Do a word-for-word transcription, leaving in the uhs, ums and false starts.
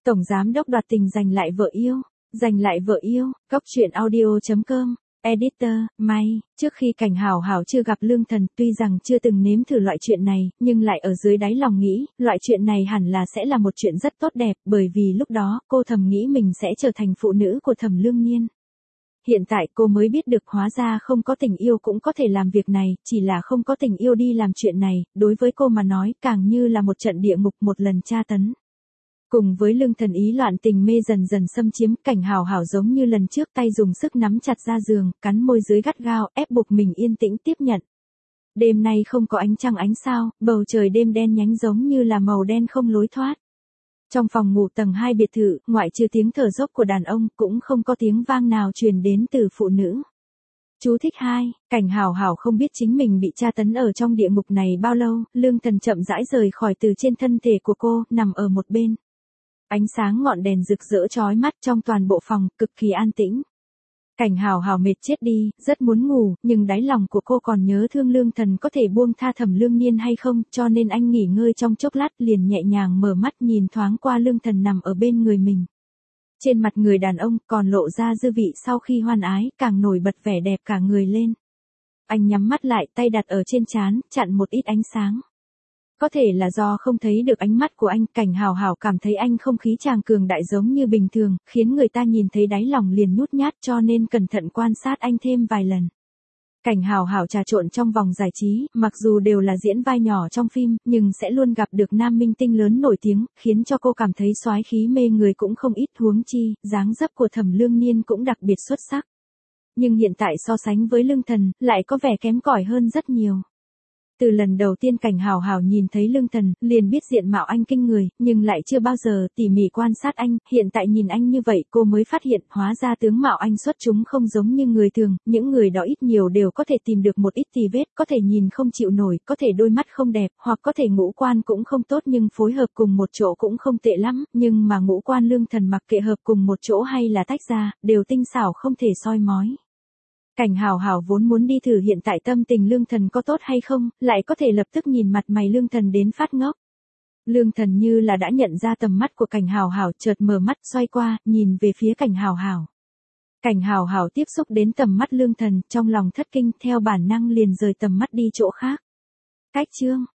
Tổng giám đốc đoạt tình giành lại vợ yêu, giành lại vợ yêu, góc truyện audio.com, editor, May, trước khi Cảnh Hảo Hảo chưa gặp Lương Thần, tuy rằng chưa từng nếm thử loại chuyện này, nhưng lại ở dưới đáy lòng nghĩ, loại chuyện này hẳn là sẽ là một chuyện rất tốt đẹp, bởi vì lúc đó, cô thầm nghĩ mình sẽ trở thành phụ nữ của Thẩm Lương Nhiên. Hiện tại cô mới biết được hóa ra không có tình yêu cũng có thể làm việc này, chỉ là không có tình yêu đi làm chuyện này, đối với cô mà nói càng như là một trận địa ngục một lần tra tấn. Cùng với Lương Thần ý loạn tình mê dần dần xâm chiếm, Cảnh Hảo Hảo giống như lần trước tay dùng sức nắm chặt ra giường, cắn môi dưới gắt gao, ép buộc mình yên tĩnh tiếp nhận. Đêm nay không có ánh trăng ánh sao, bầu trời đêm đen nhánh giống như là màu đen không lối thoát. Trong phòng ngủ tầng hai biệt thự, ngoại trừ tiếng thở dốc của đàn ông, cũng không có tiếng vang nào truyền đến từ phụ nữ. Chú thích hai, Cảnh Hảo Hảo không biết chính mình bị tra tấn ở trong địa ngục này bao lâu, Lương Thần chậm rãi rời khỏi từ trên thân thể của cô, nằm ở một bên. Ánh sáng ngọn đèn rực rỡ chói mắt trong toàn bộ phòng, cực kỳ an tĩnh. Cảnh Hảo Hảo mệt chết đi, rất muốn ngủ, nhưng đáy lòng của cô còn nhớ thương Lương Thần có thể buông tha Thẩm Lương Nhiên hay không, cho nên anh nghỉ ngơi trong chốc lát liền nhẹ nhàng mở mắt nhìn thoáng qua Lương Thần nằm ở bên người mình. Trên mặt người đàn ông còn lộ ra dư vị sau khi hoan ái, càng nổi bật vẻ đẹp cả người lên. Anh nhắm mắt lại, tay đặt ở trên trán, chặn một ít ánh sáng. Có thể là do không thấy được ánh mắt của anh, Cảnh Hảo Hảo cảm thấy anh không khí chàng cường đại giống như bình thường, khiến người ta nhìn thấy đáy lòng liền nhút nhát, cho nên cẩn thận quan sát anh thêm vài lần. Cảnh Hảo Hảo trà trộn trong vòng giải trí, mặc dù đều là diễn vai nhỏ trong phim, nhưng sẽ luôn gặp được nam minh tinh lớn nổi tiếng, khiến cho cô cảm thấy soái khí mê người cũng không ít, huống chi, dáng dấp của Thẩm Lương Nhiên cũng đặc biệt xuất sắc. Nhưng hiện tại so sánh với Lương Thần, lại có vẻ kém cỏi hơn rất nhiều. Từ lần đầu tiên Cảnh Hảo Hảo nhìn thấy Lương Thần, liền biết diện mạo anh kinh người, nhưng lại chưa bao giờ tỉ mỉ quan sát anh, hiện tại nhìn anh như vậy cô mới phát hiện, hóa ra tướng mạo anh xuất chúng không giống như người thường, những người đó ít nhiều đều có thể tìm được một ít tì vết, có thể nhìn không chịu nổi, có thể đôi mắt không đẹp, hoặc có thể ngũ quan cũng không tốt nhưng phối hợp cùng một chỗ cũng không tệ lắm, nhưng mà ngũ quan Lương Thần mặc kệ hợp cùng một chỗ hay là tách ra, đều tinh xảo không thể soi mói. Cảnh Hảo Hảo vốn muốn đi thử hiện tại tâm tình Lương Thần có tốt hay không, lại có thể lập tức nhìn mặt mày Lương Thần đến phát ngốc. Lương Thần như là đã nhận ra tầm mắt của Cảnh Hảo Hảo, chợt mở mắt xoay qua, nhìn về phía Cảnh Hảo Hảo. Cảnh Hảo Hảo tiếp xúc đến tầm mắt Lương Thần, trong lòng thất kinh, theo bản năng liền rời tầm mắt đi chỗ khác. Cách chương